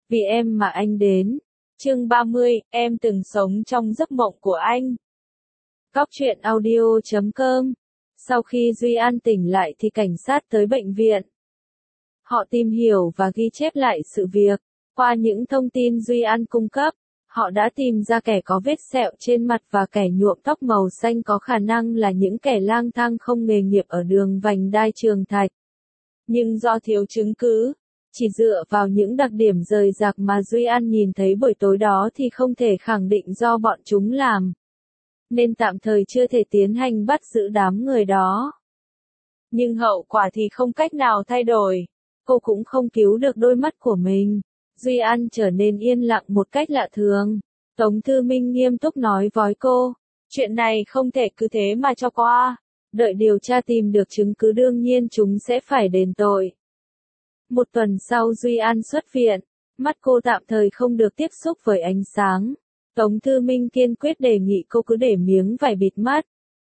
Vì em mà anh đến. Chương 30, em từng sống trong giấc mộng của anh. Cóc truyện audio.com. Sau khi Duy An tỉnh lại thì cảnh sát tới bệnh viện. Họ tìm hiểu và ghi chép lại sự việc. Qua những thông tin Duy An cung cấp, họ đã tìm ra kẻ có vết sẹo trên mặt và kẻ nhuộm tóc màu xanh có khả năng là những kẻ lang thang không nghề nghiệp ở đường vành đai Trường Thạch. Nhưng do thiếu chứng cứ, chỉ dựa vào những đặc điểm rời rạc mà Duy An nhìn thấy buổi tối đó thì không thể khẳng định do bọn chúng làm. Nên tạm thời chưa thể tiến hành bắt giữ đám người đó. Nhưng hậu quả thì không cách nào thay đổi. Cô cũng không cứu được đôi mắt của mình. Duy An trở nên yên lặng một cách lạ thường. Tống Thư Minh nghiêm túc nói với cô, chuyện này không thể cứ thế mà cho qua. Đợi điều tra tìm được chứng cứ đương nhiên chúng sẽ phải đền tội. Một tuần sau Duy An xuất viện, mắt cô tạm thời không được tiếp xúc với ánh sáng. Tống Thư Minh kiên quyết đề nghị cô cứ để miếng vải bịt mắt.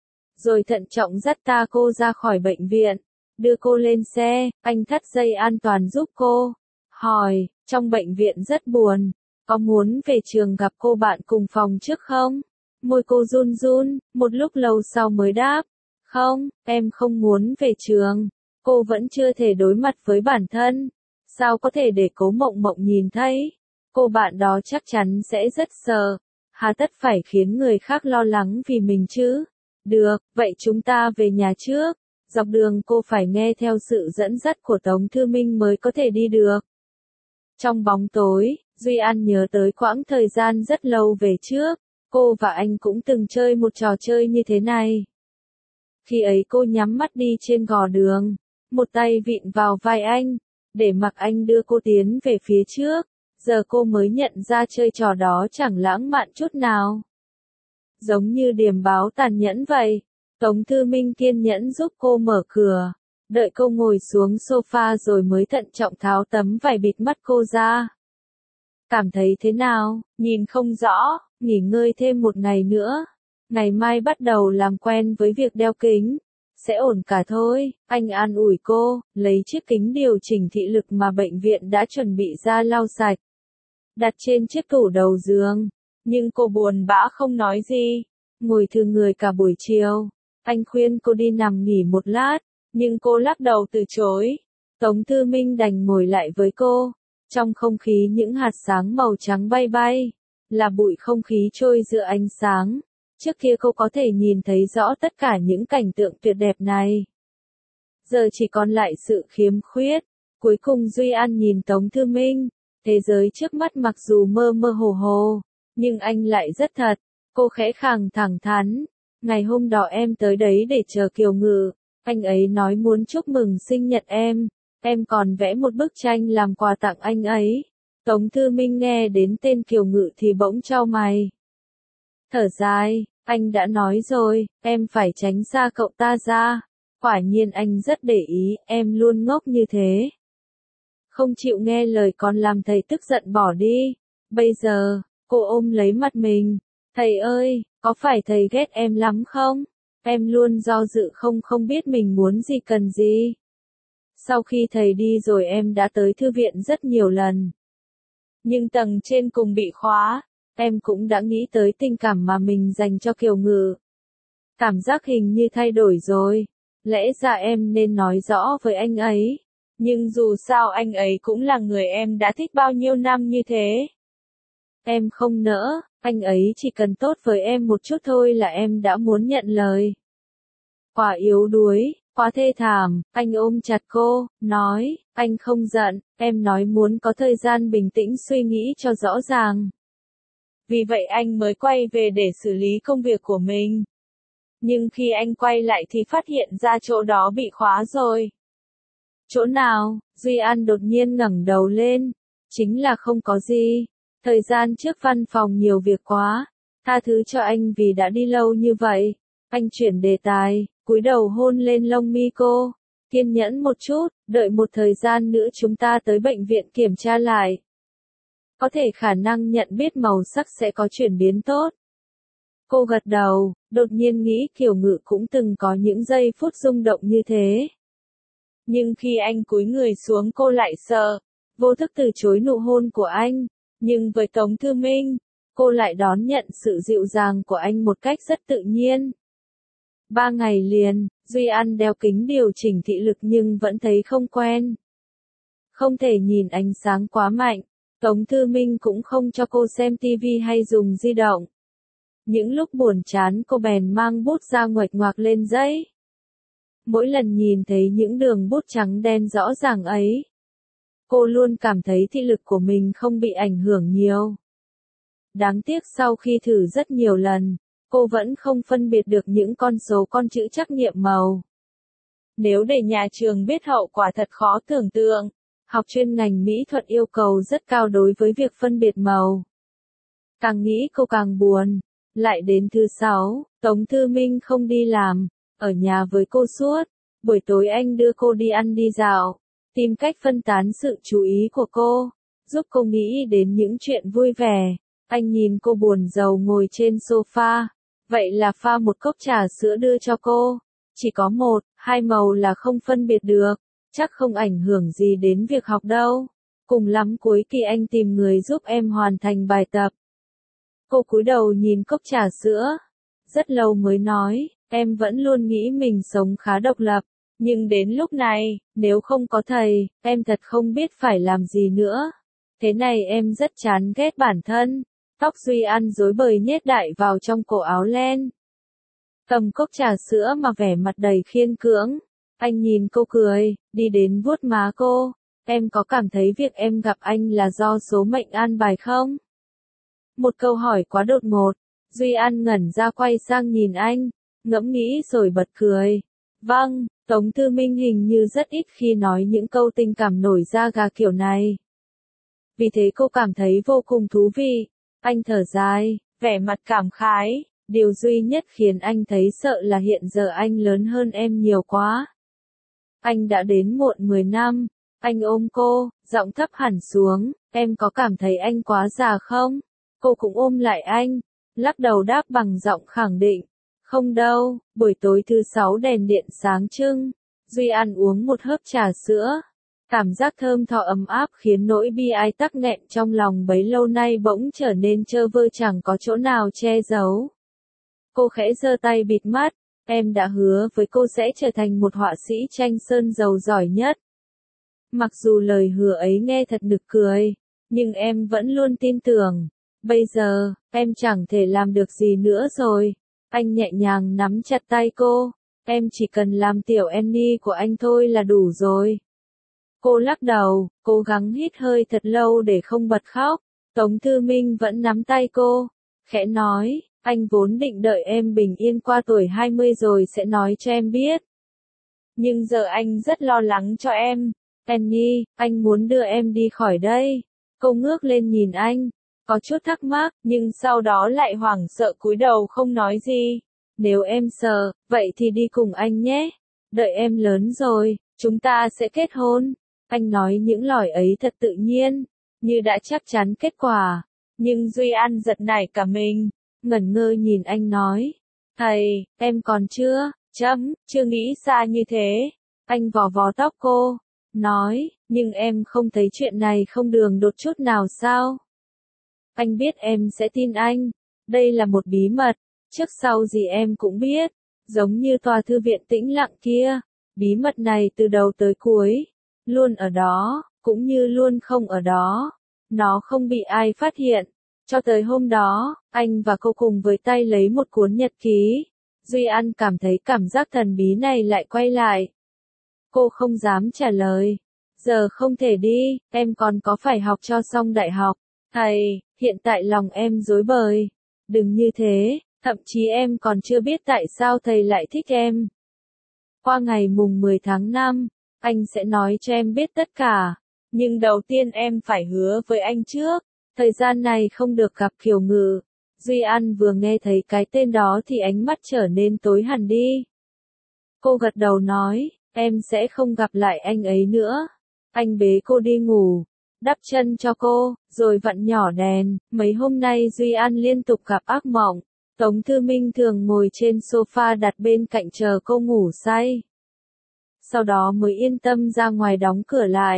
Rồi thận trọng dắt cô ra khỏi bệnh viện, đưa cô lên xe, anh thắt dây an toàn giúp cô. Hỏi, trong bệnh viện rất buồn, có muốn về trường gặp cô bạn cùng phòng trước không? Môi cô run run, một lúc lâu sau mới đáp, không, em không muốn về trường. Cô vẫn chưa thể đối mặt với bản thân. Sao có thể để Cố Mộng Mộng nhìn thấy? Cô bạn đó chắc chắn sẽ rất sợ. Hà tất phải khiến người khác lo lắng vì mình chứ? Được, vậy chúng ta về nhà trước. Dọc đường cô phải nghe theo sự dẫn dắt của Tống Thư Minh mới có thể đi được. Trong bóng tối, Duy An nhớ tới quãng thời gian rất lâu về trước. Cô và anh cũng từng chơi một trò chơi như thế này. Khi ấy cô nhắm mắt đi trên gò đường. Một tay vịn vào vai anh, để mặc anh đưa cô tiến về phía trước. Giờ cô mới nhận ra chơi trò đó chẳng lãng mạn chút nào. Giống như điềm báo tàn nhẫn vậy. Tống Thư Minh kiên nhẫn giúp cô mở cửa. Đợi cô ngồi xuống sofa rồi mới thận trọng tháo tấm vải bịt mắt cô ra. Cảm thấy thế nào? Nhìn không rõ, nghỉ ngơi thêm một ngày nữa. Ngày mai bắt đầu làm quen với việc đeo kính. Sẽ ổn cả thôi, anh an ủi cô, lấy chiếc kính điều chỉnh thị lực mà bệnh viện đã chuẩn bị ra lau sạch. Đặt trên chiếc tủ đầu giường. Nhưng cô buồn bã không nói gì. Ngồi thư người cả buổi chiều. Anh khuyên cô đi nằm nghỉ một lát, nhưng cô lắc đầu từ chối. Tống Thư Minh đành ngồi lại với cô. Trong không khí những hạt sáng màu trắng bay bay. Là bụi không khí trôi giữa ánh sáng. Trước kia cô có thể nhìn thấy rõ tất cả những cảnh tượng tuyệt đẹp này. Giờ chỉ còn lại sự khiếm khuyết. Cuối cùng Duy An nhìn Tống Thư Minh. Thế giới trước mắt mặc dù mơ mơ hồ hồ, nhưng anh lại rất thật. Cô khẽ khàng thẳng thắn. Ngày hôm đó em tới đấy để chờ Kiều Ngự. Anh ấy nói muốn chúc mừng sinh nhật em. Em còn vẽ một bức tranh làm quà tặng anh ấy. Tống Thư Minh nghe đến tên Kiều Ngự thì bỗng chau mày. Thở dài, anh đã nói rồi, em phải tránh xa cậu ta ra. Quả nhiên anh rất để ý, em luôn ngốc như thế. Không chịu nghe lời còn làm thầy tức giận bỏ đi. Bây giờ, cô ôm lấy mặt mình. Thầy ơi, có phải thầy ghét em lắm không? Em luôn do dự không biết mình muốn gì cần gì. Sau khi thầy đi rồi em đã tới thư viện rất nhiều lần. Nhưng tầng trên cùng bị khóa. Em cũng đã nghĩ tới tình cảm mà mình dành cho Kiều Ngự. Cảm giác hình như thay đổi rồi. Lẽ ra em nên nói rõ với anh ấy. Nhưng dù sao anh ấy cũng là người em đã thích bao nhiêu năm như thế. Em không nỡ, anh ấy chỉ cần tốt với em một chút thôi là em đã muốn nhận lời. Quá yếu đuối, quá thê thảm, anh ôm chặt cô, nói, anh không giận, em nói muốn có thời gian bình tĩnh suy nghĩ cho rõ ràng. Vì vậy anh mới quay về để xử lý công việc của mình. Nhưng khi anh quay lại thì phát hiện ra chỗ đó bị khóa rồi. Chỗ nào? Duy An đột nhiên ngẩng đầu lên. Chính là không có gì. Thời gian trước văn phòng nhiều việc quá. Tha thứ cho anh vì đã đi lâu như vậy. Anh chuyển đề tài, cúi đầu hôn lên lông mi cô. Kiên nhẫn một chút, đợi một thời gian nữa chúng ta tới bệnh viện kiểm tra lại. Có thể khả năng nhận biết màu sắc sẽ có chuyển biến tốt. Cô gật đầu, đột nhiên nghĩ Kiều Ngự cũng từng có những giây phút rung động như thế. Nhưng khi anh cúi người xuống cô lại sợ. vô thức từ chối nụ hôn của anh. Nhưng với Tống Thư Minh, cô lại đón nhận sự dịu dàng của anh một cách rất tự nhiên. 3 ngày liền, Duy An đeo kính điều chỉnh thị lực nhưng vẫn thấy không quen. Không thể nhìn ánh sáng quá mạnh, Tống Thư Minh cũng không cho cô xem tivi hay dùng di động. Những lúc buồn chán cô bèn mang bút ra nguệch ngoạc lên giấy. Mỗi lần nhìn thấy những đường bút trắng đen rõ ràng ấy, cô luôn cảm thấy thị lực của mình không bị ảnh hưởng nhiều. Đáng tiếc sau khi thử rất nhiều lần, cô vẫn không phân biệt được những con số con chữ trắc nghiệm màu. Nếu để nhà trường biết hậu quả thật khó tưởng tượng. Học chuyên ngành mỹ thuật yêu cầu rất cao đối với việc phân biệt màu. Càng nghĩ cô càng buồn. Lại đến thứ 6, Tống Thư Minh không đi làm, ở nhà với cô suốt. Buổi tối anh đưa cô đi ăn đi dạo, tìm cách phân tán sự chú ý của cô, giúp cô nghĩ đến những chuyện vui vẻ. Anh nhìn cô buồn rầu ngồi trên sofa, vậy là pha một cốc trà sữa đưa cho cô. Chỉ có 1, 2 màu là không phân biệt được, chắc không ảnh hưởng gì đến việc học đâu. Cùng lắm cuối kỳ anh tìm người giúp em hoàn thành bài tập. Cô cúi đầu nhìn cốc trà sữa, rất lâu mới nói, em vẫn luôn nghĩ mình sống khá độc lập, nhưng đến lúc này, nếu không có thầy, em thật không biết phải làm gì nữa. Thế này em rất chán ghét bản thân. Tóc Duy An rối bời nhét đại vào trong cổ áo len. Cầm cốc trà sữa mà vẻ mặt đầy khiên cưỡng. Anh nhìn cô cười, đi đến vuốt má cô. Em có cảm thấy việc em gặp anh là do số mệnh an bài không? Một câu hỏi quá đột ngột. Duy An ngẩn ra quay sang nhìn anh, ngẫm nghĩ rồi bật cười. Vâng, Tống Thư Minh hình như rất ít khi nói những câu tình cảm nổi da gà kiểu này. Vì thế cô cảm thấy vô cùng thú vị. Anh thở dài, vẻ mặt cảm khái. Điều duy nhất khiến anh thấy sợ là hiện giờ anh lớn hơn em nhiều quá. Anh đã đến muộn 10 năm. Anh ôm cô, giọng thấp hẳn xuống. Em có cảm thấy anh quá già không? Cô cũng ôm lại anh, lắc đầu đáp bằng giọng khẳng định. Không đâu, buổi tối thứ 6 đèn điện sáng trưng. Duy An uống một hớp trà sữa. Cảm giác thơm tho ấm áp khiến nỗi bi ai tắc nghẹn trong lòng bấy lâu nay bỗng trở nên trơ vơ chẳng có chỗ nào che giấu. Cô khẽ giơ tay bịt mắt. Em đã hứa với cô sẽ trở thành một họa sĩ tranh sơn dầu giỏi nhất. Mặc dù lời hứa ấy nghe thật nực cười, nhưng em vẫn luôn tin tưởng. Bây giờ, em chẳng thể làm được gì nữa rồi. Anh nhẹ nhàng nắm chặt tay cô. Em chỉ cần làm tiểu Annie của anh thôi là đủ rồi. Cô lắc đầu, cố gắng hít hơi thật lâu để không bật khóc. Tống Thư Minh vẫn nắm tay cô, khẽ nói, anh vốn định đợi em bình yên qua tuổi 20 rồi sẽ nói cho em biết. Nhưng giờ anh rất lo lắng cho em. Annie, anh muốn đưa em đi khỏi đây. Cô ngước lên nhìn anh, có chút thắc mắc, nhưng sau đó lại hoảng sợ cúi đầu không nói gì. Nếu em sợ, vậy thì đi cùng anh nhé. Đợi em lớn rồi, chúng ta sẽ kết hôn. Anh nói những lời ấy thật tự nhiên, như đã chắc chắn kết quả. Nhưng Duy An giật nảy cả mình, ngẩn ngơ nhìn anh nói. Thầy, em còn chưa nghĩ xa như thế. Anh vò vò tóc cô, nói, nhưng em không thấy chuyện này không đường đột chút nào sao? Anh biết em sẽ tin anh. Đây là một bí mật, trước sau gì em cũng biết. Giống như tòa thư viện tĩnh lặng kia, bí mật này từ đầu tới cuối, luôn ở đó, cũng như luôn không ở đó. Nó không bị ai phát hiện. Cho tới hôm đó, anh và cô cùng với tay lấy một cuốn nhật ký. Duy An cảm thấy cảm giác thần bí này lại quay lại. Cô không dám trả lời. Giờ không thể đi, em còn có phải học cho xong đại học. Thầy, hiện tại lòng em rối bời. Đừng như thế, thậm chí em còn chưa biết tại sao thầy lại thích em. Qua ngày mùng 10 tháng 5, anh sẽ nói cho em biết tất cả. Nhưng đầu tiên em phải hứa với anh trước. Thời gian này không được gặp Kiều Ngự. Duy An vừa nghe thấy cái tên đó thì ánh mắt trở nên tối hẳn đi. Cô gật đầu nói, em sẽ không gặp lại anh ấy nữa. Anh bế cô đi ngủ, đắp chân cho cô, rồi vặn nhỏ đèn. Mấy hôm nay Duy An liên tục gặp ác mộng. Tống Thư Minh thường ngồi trên sofa đặt bên cạnh chờ cô ngủ say. Sau đó mới yên tâm ra ngoài đóng cửa lại.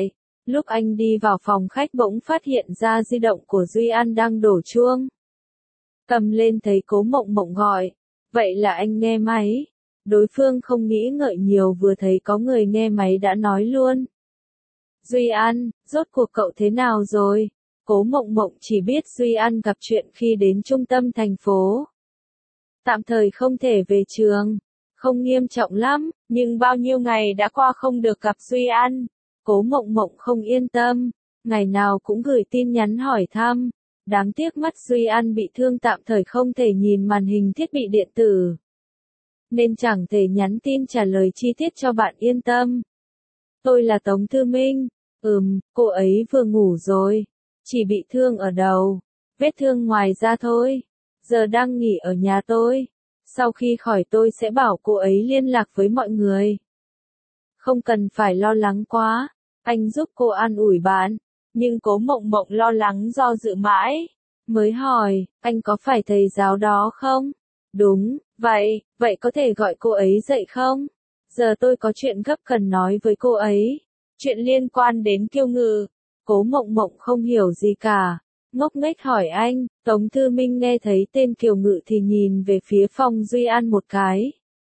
Lúc anh đi vào phòng khách bỗng phát hiện ra di động của Duy An đang đổ chuông. Cầm lên thấy Cố Mộng Mộng gọi. Vậy là anh nghe máy. Đối phương không nghĩ ngợi nhiều, vừa thấy có người nghe máy đã nói luôn. Duy An, rốt cuộc cậu thế nào rồi? Cố Mộng Mộng chỉ biết Duy An gặp chuyện khi đến trung tâm thành phố. Tạm thời không thể về trường. Không nghiêm trọng lắm, nhưng bao nhiêu ngày đã qua không được gặp Duy An. Cố Mộng Mộng không yên tâm, ngày nào cũng gửi tin nhắn hỏi thăm. Đáng tiếc mắt Duy An bị thương, tạm thời không thể nhìn màn hình thiết bị điện tử, nên chẳng thể nhắn tin trả lời chi tiết cho bạn yên tâm. Tôi là Tống Thư Minh. Cô ấy vừa ngủ rồi. Chỉ bị thương ở đầu. Vết thương ngoài da thôi. Giờ đang nghỉ ở nhà tôi. Sau khi khỏi tôi sẽ bảo cô ấy liên lạc với mọi người. Không cần phải lo lắng quá. Anh giúp cô an ủi bạn. Nhưng Cố Mộng Mộng lo lắng do dự mãi. Mới hỏi, anh có phải thầy giáo đó không? Đúng, vậy có thể gọi cô ấy dậy không? Giờ tôi có chuyện gấp cần nói với cô ấy. Chuyện liên quan đến Kiêu Ngự. Cố Mộng Mộng không hiểu gì cả. Ngốc nghếch hỏi anh. Tống Thư Minh nghe thấy tên Kiều Ngự thì nhìn về phía Phong Duy An một cái.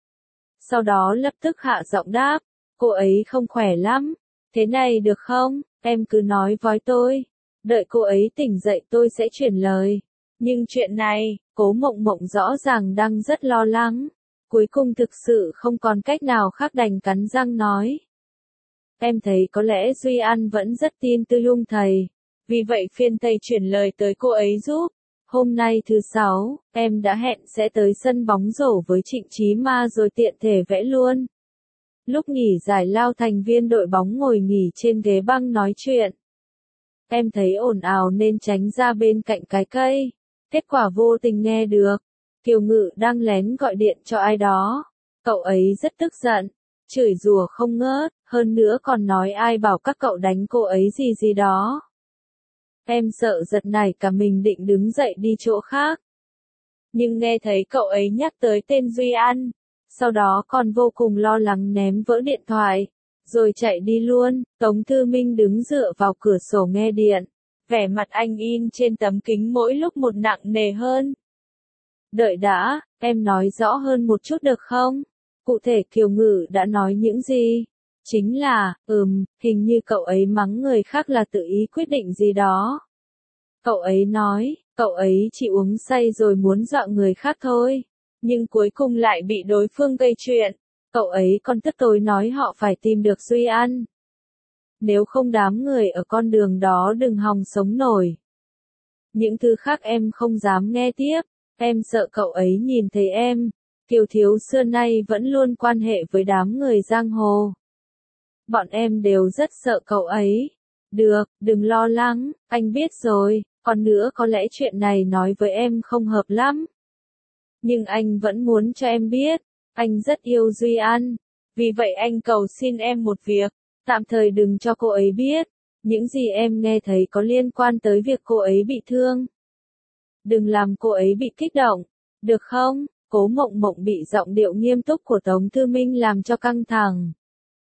Sau đó lập tức hạ giọng đáp. Cô ấy không khỏe lắm. Thế này được không? Em cứ nói với tôi. Đợi cô ấy tỉnh dậy tôi sẽ chuyển lời. Nhưng chuyện này, Cố Mộng Mộng rõ ràng đang rất lo lắng. Cuối cùng thực sự không còn cách nào khác đành cắn răng nói. Em thấy có lẽ Duy An vẫn rất tin Tư Lung thầy. Vì vậy phiền thầy chuyển lời tới cô ấy giúp. Hôm nay thứ 6, em đã hẹn sẽ tới sân bóng rổ với Trịnh Chí Ma rồi tiện thể vẽ luôn. Lúc nghỉ giải lao thành viên đội bóng ngồi nghỉ trên ghế băng nói chuyện. Em thấy ồn ào nên tránh ra bên cạnh cái cây. Kết quả vô tình nghe được. Kiều Ngự đang lén gọi điện cho ai đó. Cậu ấy rất tức giận. Chửi rủa không ngớt. Hơn nữa còn nói ai bảo các cậu đánh cô ấy gì gì đó. Em sợ giật nảy cả mình định đứng dậy đi chỗ khác. Nhưng nghe thấy cậu ấy nhắc tới tên Duy An. Sau đó còn vô cùng lo lắng ném vỡ điện thoại. Rồi chạy đi luôn. Tống Thư Minh đứng dựa vào cửa sổ nghe điện. Vẻ mặt anh in trên tấm kính mỗi lúc một nặng nề hơn. Đợi đã, em nói rõ hơn một chút được không? Cụ thể Kiều Ngự đã nói những gì? Chính là, hình như cậu ấy mắng người khác là tự ý quyết định gì đó. Cậu ấy nói, cậu ấy chỉ uống say rồi muốn dọa người khác thôi. Nhưng cuối cùng lại bị đối phương gây chuyện. Cậu ấy còn tức tối nói họ phải tìm được Duy An. Nếu không đám người ở con đường đó đừng hòng sống nổi. Những thứ khác em không dám nghe tiếp. Em sợ cậu ấy nhìn thấy em. Kiều Thiếu xưa nay vẫn luôn quan hệ với đám người giang hồ. Bọn em đều rất sợ cậu ấy. Được, đừng lo lắng, anh biết rồi. Còn nữa có lẽ chuyện này nói với em không hợp lắm. Nhưng anh vẫn muốn cho em biết. Anh rất yêu Duy An. Vì vậy anh cầu xin em một việc. Tạm thời đừng cho cô ấy biết. Những gì em nghe thấy có liên quan tới việc cô ấy bị thương. Đừng làm cô ấy bị kích động. Được không? Cố Mộng Mộng bị giọng điệu nghiêm túc của Tống Thư Minh làm cho căng thẳng.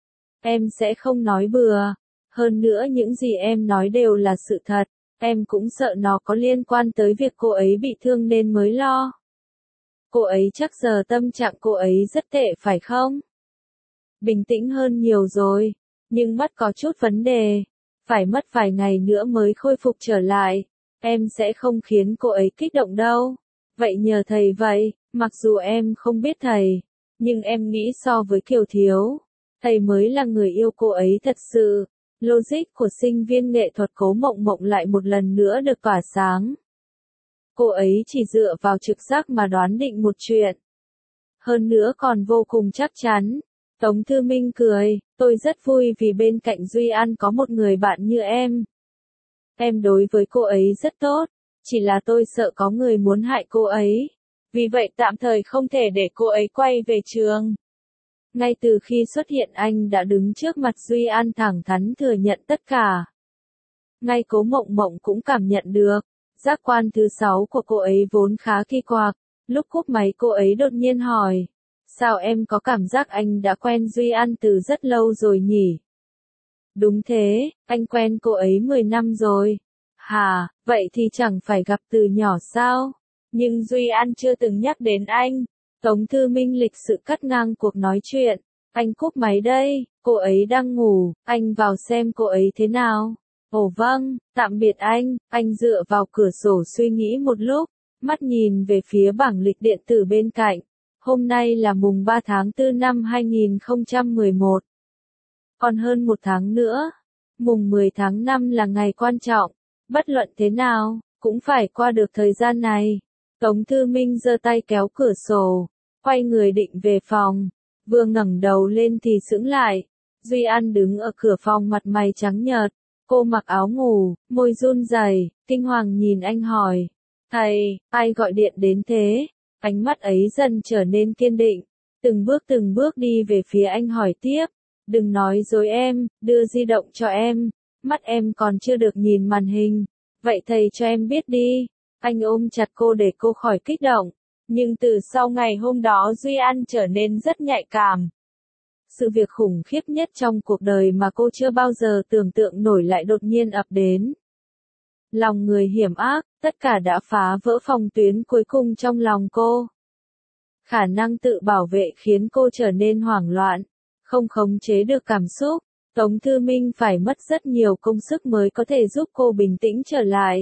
Em sẽ không nói bừa. Hơn nữa những gì em nói đều là sự thật. Em cũng sợ nó có liên quan tới việc cô ấy bị thương nên mới lo. Cô ấy chắc giờ tâm trạng cô ấy rất tệ phải không? Bình tĩnh hơn nhiều rồi. Nhưng mắt có chút vấn đề. Phải mất vài ngày nữa mới khôi phục trở lại. Em sẽ không khiến cô ấy kích động đâu. Vậy nhờ thầy vậy, mặc dù em không biết thầy. Nhưng em nghĩ so với Kiều Thiếu. Thầy mới là người yêu cô ấy thật sự. Logic của sinh viên nghệ thuật Cố Mộng Mộng lại một lần nữa được tỏa sáng. Cô ấy chỉ dựa vào trực giác mà đoán định một chuyện. Hơn nữa còn vô cùng chắc chắn. Tống Thư Minh cười, tôi rất vui vì bên cạnh Duy An có một người bạn như em. Em đối với cô ấy rất tốt, chỉ là tôi sợ có người muốn hại cô ấy. Vì vậy tạm thời không thể để cô ấy quay về trường. Ngay từ khi xuất hiện anh đã đứng trước mặt Duy An thẳng thắn thừa nhận tất cả. Ngay Cố Mộng Mộng cũng cảm nhận được, giác quan thứ 6 của cô ấy vốn khá kỳ quặc. Lúc cúp máy cô ấy đột nhiên hỏi, sao em có cảm giác anh đã quen Duy An từ rất lâu rồi nhỉ? Đúng thế, anh quen cô ấy 10 năm rồi. Hả, vậy thì chẳng phải gặp từ nhỏ sao? Nhưng Duy An chưa từng nhắc đến anh. Tống Thư Minh lịch sự cắt ngang cuộc nói chuyện. Anh cúp máy đây, cô ấy đang ngủ, anh vào xem cô ấy thế nào. Ồ vâng, tạm biệt anh dựa vào cửa sổ suy nghĩ một lúc, mắt nhìn về phía bảng lịch điện tử bên cạnh. Hôm nay là mùng 3 tháng 4 năm 2011. Còn hơn một tháng nữa, mùng 10 tháng 5 là ngày quan trọng, bất luận thế nào, cũng phải qua được thời gian này. Tống Thư Minh giơ tay kéo cửa sổ, quay người định về phòng, vừa ngẩng đầu lên thì sững lại. Duy An đứng ở cửa phòng mặt mày trắng nhợt, cô mặc áo ngủ, môi run rẩy, kinh hoàng nhìn anh hỏi, thầy, ai gọi điện đến thế? Ánh mắt ấy dần trở nên kiên định, từng bước đi về phía anh hỏi tiếp, đừng nói dối em, đưa di động cho em, mắt em còn chưa được nhìn màn hình, vậy thầy cho em biết đi. Anh ôm chặt cô để cô khỏi kích động, nhưng từ sau ngày hôm đó Duy An trở nên rất nhạy cảm. Sự việc khủng khiếp nhất trong cuộc đời mà cô chưa bao giờ tưởng tượng nổi lại đột nhiên ập đến. Lòng người hiểm ác, tất cả đã phá vỡ phòng tuyến cuối cùng trong lòng cô. Khả năng tự bảo vệ khiến cô trở nên hoảng loạn, không khống chế được cảm xúc. Tống Thư Minh phải mất rất nhiều công sức mới có thể giúp cô bình tĩnh trở lại.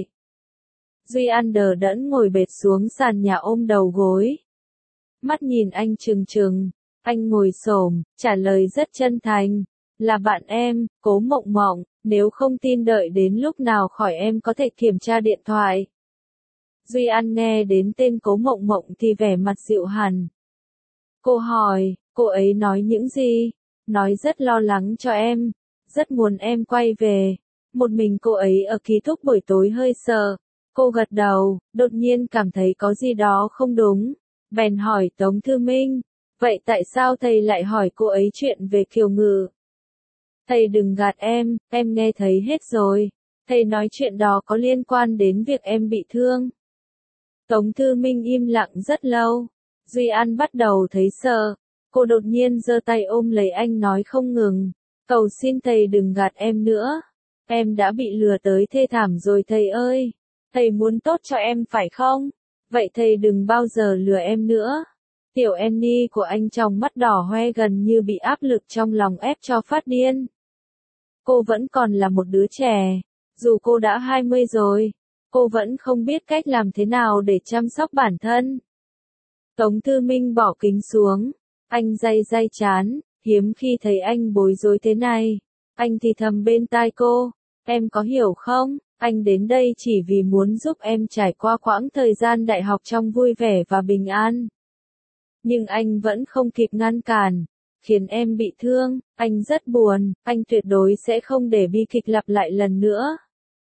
Duy An đờ đẫn ngồi bệt xuống sàn nhà ôm đầu gối. Mắt nhìn anh trừng trừng, anh ngồi xổm, trả lời rất chân thành. Là bạn em, Cố Mộng Mộng, nếu không tin đợi đến lúc nào khỏi em có thể kiểm tra điện thoại. Duy An nghe đến tên Cố Mộng Mộng thì vẻ mặt dịu hẳn. Cô hỏi, cô ấy nói những gì? Nói rất lo lắng cho em, rất muốn em quay về. Một mình cô ấy ở ký túc buổi tối hơi sợ. Cô gật đầu, đột nhiên cảm thấy có gì đó không đúng. Bèn hỏi Tống Thư Minh, vậy tại sao thầy lại hỏi cô ấy chuyện về Kiều Ngự? Thầy đừng gạt em nghe thấy hết rồi. Thầy nói chuyện đó có liên quan đến việc em bị thương. Tống Thư Minh im lặng rất lâu. Duy An bắt đầu thấy sợ. Cô đột nhiên giơ tay ôm lấy anh nói không ngừng. Cầu xin thầy đừng gạt em nữa. Em đã bị lừa tới thê thảm rồi thầy ơi. Thầy muốn tốt cho em phải không? Vậy thầy đừng bao giờ lừa em nữa. Tiểu Annie của anh trong mắt đỏ hoe gần như bị áp lực trong lòng ép cho phát điên. Cô vẫn còn là một đứa trẻ. Dù cô đã 20 rồi, cô vẫn không biết cách làm thế nào để chăm sóc bản thân. Tống Thư Minh bỏ kính xuống. Anh day day chán, hiếm khi thấy anh bối rối thế này. Anh thì thầm bên tai cô, em có hiểu không? Anh đến đây chỉ vì muốn giúp em trải qua quãng thời gian đại học trong vui vẻ và bình an. Nhưng anh vẫn không kịp ngăn cản, khiến em bị thương, anh rất buồn, anh tuyệt đối sẽ không để bi kịch lặp lại lần nữa.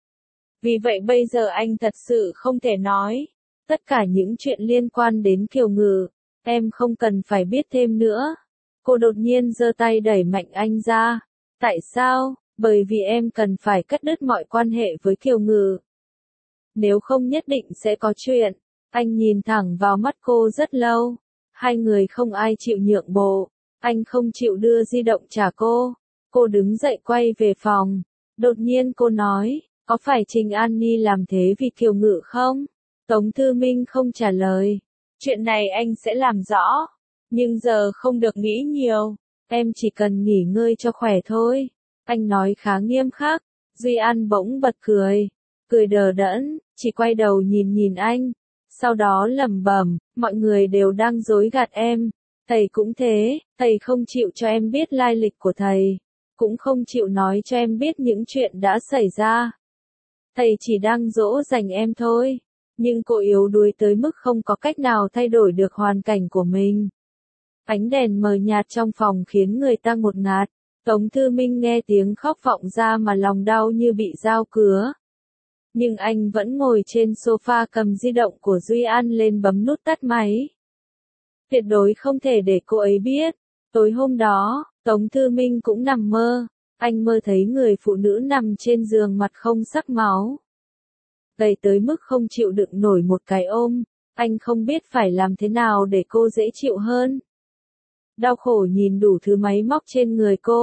Vì vậy bây giờ anh thật sự không thể nói. Tất cả những chuyện liên quan đến Kiều Ngự, em không cần phải biết thêm nữa. Cô đột nhiên giơ tay đẩy mạnh anh ra. Tại sao? Bởi vì em cần phải cắt đứt mọi quan hệ với Kiều Ngự. Nếu không nhất định sẽ có chuyện. Anh nhìn thẳng vào mắt cô rất lâu. Hai người không ai chịu nhượng bộ. Anh không chịu đưa di động trả cô. Cô đứng dậy quay về phòng. Đột nhiên cô nói, có phải Trình An Ni làm thế vì Kiều Ngự không? Tống Thư Minh không trả lời. Chuyện này anh sẽ làm rõ. Nhưng giờ không được nghĩ nhiều. Em chỉ cần nghỉ ngơi cho khỏe thôi. Anh nói khá nghiêm khắc. Duy An bỗng bật cười. Cười đờ đẫn, chỉ quay đầu nhìn anh. Sau đó lẩm bẩm, mọi người đều đang dối gạt em. Thầy cũng thế, thầy không chịu cho em biết lai lịch của thầy. Cũng không chịu nói cho em biết những chuyện đã xảy ra. Thầy chỉ đang dỗ dành em thôi. Nhưng cô yếu đuối tới mức không có cách nào thay đổi được hoàn cảnh của mình. Ánh đèn mờ nhạt trong phòng khiến người ta ngột ngạt. Tống Thư Minh nghe tiếng khóc vọng ra mà lòng đau như bị dao cứa. Nhưng anh vẫn ngồi trên sofa cầm di động của Duy An lên bấm nút tắt máy. Tuyệt đối không thể để cô ấy biết. Tối hôm đó, Tống Thư Minh cũng nằm mơ. Anh mơ thấy người phụ nữ nằm trên giường mặt không sắc máu. Gầy tới mức không chịu đựng nổi một cái ôm. Anh không biết phải làm thế nào để cô dễ chịu hơn. Đau khổ nhìn đủ thứ máy móc trên người cô.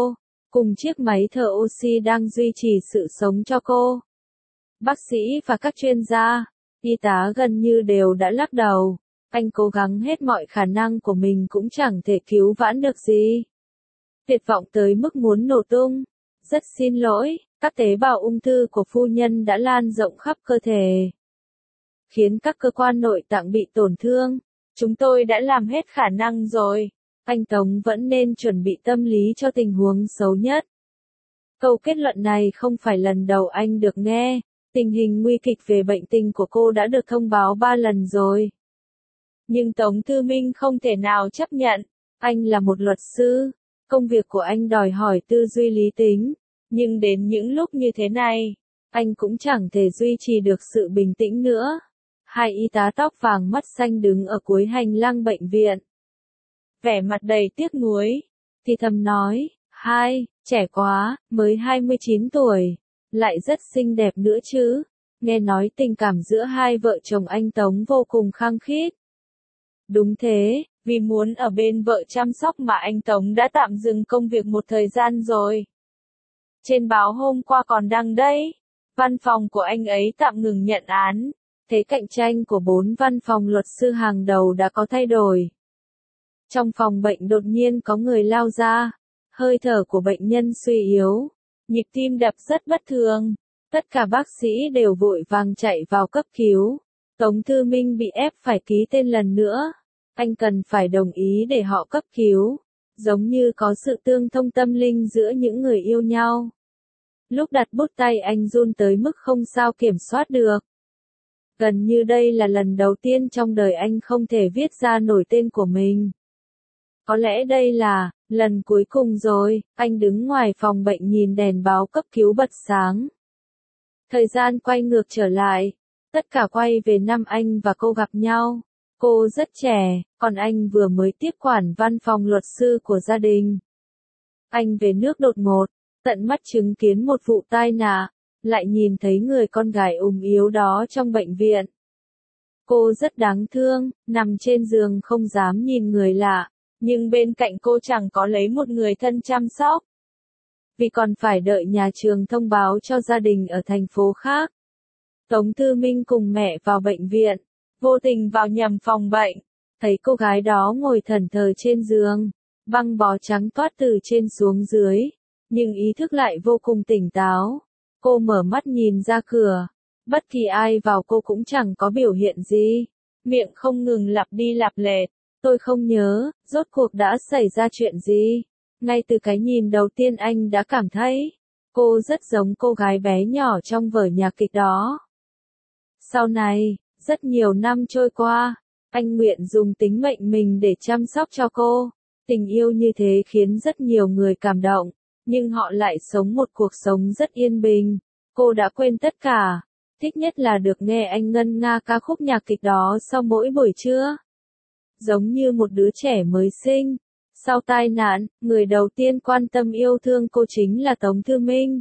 cùng chiếc máy thở oxy đang duy trì sự sống cho cô. Bác sĩ và các chuyên gia, y tá gần như đều đã lắc đầu. Anh cố gắng hết mọi khả năng của mình cũng chẳng thể cứu vãn được gì. Tuyệt vọng tới mức muốn nổ tung. Rất xin lỗi, các tế bào ung thư của phu nhân đã lan rộng khắp cơ thể, khiến các cơ quan nội tạng bị tổn thương. Chúng tôi đã làm hết khả năng rồi. Anh Tống vẫn nên chuẩn bị tâm lý cho tình huống xấu nhất. Câu kết luận này không phải lần đầu anh được nghe. Tình hình nguy kịch về bệnh tình của cô đã được thông báo 3 lần rồi. Nhưng Tống Thư Minh không thể nào chấp nhận. Anh là một luật sư. Công việc của anh đòi hỏi tư duy lý tính. Nhưng đến những lúc như thế này, anh cũng chẳng thể duy trì được sự bình tĩnh nữa. Hai y tá tóc vàng mắt xanh đứng ở cuối hành lang bệnh viện. Vẻ mặt đầy tiếc nuối. Thì thầm nói, trẻ quá, mới 29 tuổi. Lại rất xinh đẹp nữa chứ. Nghe nói tình cảm giữa hai vợ chồng anh Tống vô cùng khăng khít. Đúng thế, vì muốn ở bên vợ chăm sóc mà anh Tống đã tạm dừng công việc một thời gian rồi. Trên báo hôm qua còn đăng đấy. Văn phòng của anh ấy tạm ngừng nhận án. Thế cạnh tranh của 4 văn phòng luật sư hàng đầu đã có thay đổi. Trong phòng bệnh đột nhiên có người lao ra. Hơi thở của bệnh nhân suy yếu. Nhịp tim đập rất bất thường. Tất cả bác sĩ đều vội vàng chạy vào cấp cứu. Tống Thư Minh bị ép phải ký tên lần nữa. Anh cần phải đồng ý để họ cấp cứu. Giống như có sự tương thông tâm linh giữa những người yêu nhau. Lúc đặt bút tay anh run tới mức không sao kiểm soát được. Gần như đây là lần đầu tiên trong đời anh không thể viết ra nổi tên của mình. Có lẽ đây là lần cuối cùng rồi. Anh đứng ngoài phòng bệnh nhìn đèn báo cấp cứu bật sáng. Thời gian quay ngược trở lại. Tất cả quay về năm anh và cô gặp nhau. Cô rất trẻ, còn anh vừa mới tiếp quản văn phòng luật sư của gia đình. Anh về nước đột ngột, tận mắt chứng kiến một vụ tai nạn, lại nhìn thấy người con gái ốm yếu đó trong bệnh viện. Cô rất đáng thương, nằm trên giường không dám nhìn người lạ, nhưng bên cạnh cô chẳng có lấy một người thân chăm sóc. Vì còn phải đợi nhà trường thông báo cho gia đình ở thành phố khác. Tống Thư Minh cùng mẹ vào bệnh viện, vô tình vào nhầm phòng bệnh, thấy cô gái đó ngồi thẫn thờ trên giường, băng bó trắng toát từ trên xuống dưới, nhưng ý thức lại vô cùng tỉnh táo. Cô mở mắt nhìn ra cửa, bất kỳ ai vào cô cũng chẳng có biểu hiện gì, miệng không ngừng lặp đi lặp lại, tôi không nhớ, rốt cuộc đã xảy ra chuyện gì. Ngay từ cái nhìn đầu tiên anh đã cảm thấy, cô rất giống cô gái bé nhỏ trong vở nhạc kịch đó. Sau này, rất nhiều năm trôi qua, anh nguyện dùng tính mệnh mình để chăm sóc cho cô. Tình yêu như thế khiến rất nhiều người cảm động, nhưng họ lại sống một cuộc sống rất yên bình. Cô đã quên tất cả, thích nhất là được nghe anh ngân nga ca khúc nhạc kịch đó sau mỗi buổi trưa. Giống như một đứa trẻ mới sinh. Sau tai nạn, người đầu tiên quan tâm yêu thương cô chính là Tống Thư Minh.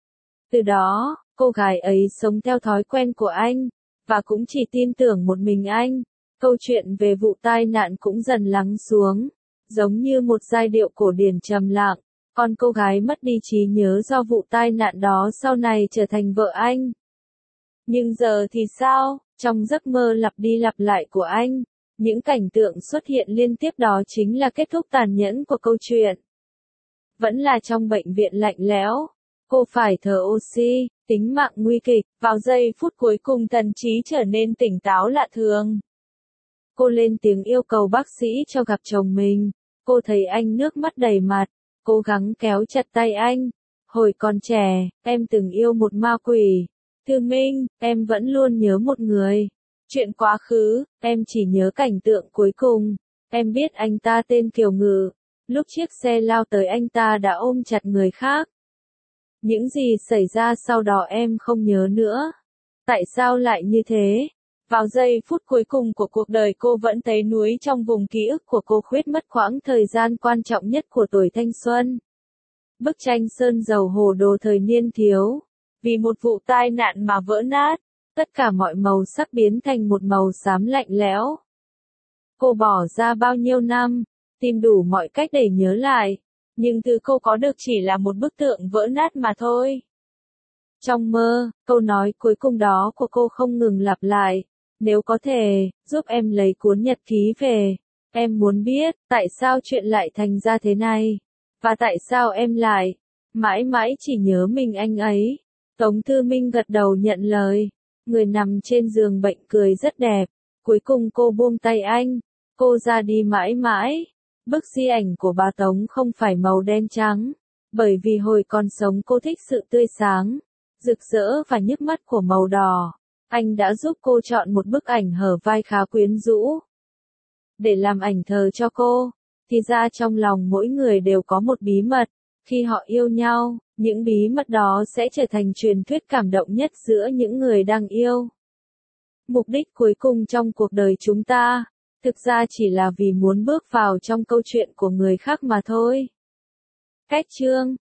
Từ đó, cô gái ấy sống theo thói quen của anh, và cũng chỉ tin tưởng một mình anh. Câu chuyện về vụ tai nạn cũng dần lắng xuống, giống như một giai điệu cổ điển trầm lặng. Còn cô gái mất đi trí nhớ do vụ tai nạn đó sau này trở thành vợ anh. Nhưng giờ thì sao? Trong giấc mơ lặp đi lặp lại của anh, những cảnh tượng xuất hiện liên tiếp đó chính là kết thúc tàn nhẫn của câu chuyện. Vẫn là trong bệnh viện lạnh lẽo, cô phải thở oxy, tính mạng nguy kịch, vào giây phút cuối cùng thần trí trở nên tỉnh táo lạ thường. Cô lên tiếng yêu cầu bác sĩ cho gặp chồng mình, cô thấy anh nước mắt đầy mặt, cố gắng kéo chặt tay anh. Hồi còn trẻ, em từng yêu một ma quỷ. Thư Minh, em vẫn luôn nhớ một người. Chuyện quá khứ, em chỉ nhớ cảnh tượng cuối cùng. Em biết anh ta tên Kiều Ngự. Lúc chiếc xe lao tới anh ta đã ôm chặt người khác. Những gì xảy ra sau đó em không nhớ nữa. Tại sao lại như thế? Vào giây phút cuối cùng của cuộc đời cô vẫn thấy núi trong vùng ký ức của cô khuyết mất khoảng thời gian quan trọng nhất của tuổi thanh xuân. Bức tranh sơn dầu hồ đồ thời niên thiếu. Vì một vụ tai nạn mà vỡ nát, tất cả mọi màu sắc biến thành một màu xám lạnh lẽo. Cô bỏ ra bao nhiêu năm, tìm đủ mọi cách để nhớ lại, Nhưng thứ cô có được chỉ là một bức tượng vỡ nát mà thôi. Trong mơ, câu nói cuối cùng đó của cô không ngừng lặp lại. Nếu có thể, giúp em lấy cuốn nhật ký về. Em muốn biết, tại sao chuyện lại thành ra thế này? Và tại sao em lại mãi mãi chỉ nhớ mình anh ấy? Tống Tư Minh gật đầu nhận lời. Người nằm trên giường bệnh cười rất đẹp. Cuối cùng cô buông tay anh. Cô ra đi mãi mãi. Bức di ảnh của bà Tống không phải màu đen trắng. Bởi vì hồi còn sống cô thích sự tươi sáng, rực rỡ và nhức mắt của màu đỏ. Anh đã giúp cô chọn một bức ảnh hở vai khá quyến rũ để làm ảnh thờ cho cô. Thì ra trong lòng mỗi người đều có một bí mật. Khi họ yêu nhau, những bí mật đó sẽ trở thành truyền thuyết cảm động nhất giữa những người đang yêu. Mục đích cuối cùng trong cuộc đời chúng ta, thực ra chỉ là vì muốn bước vào trong câu chuyện của người khác mà thôi. Hết chương.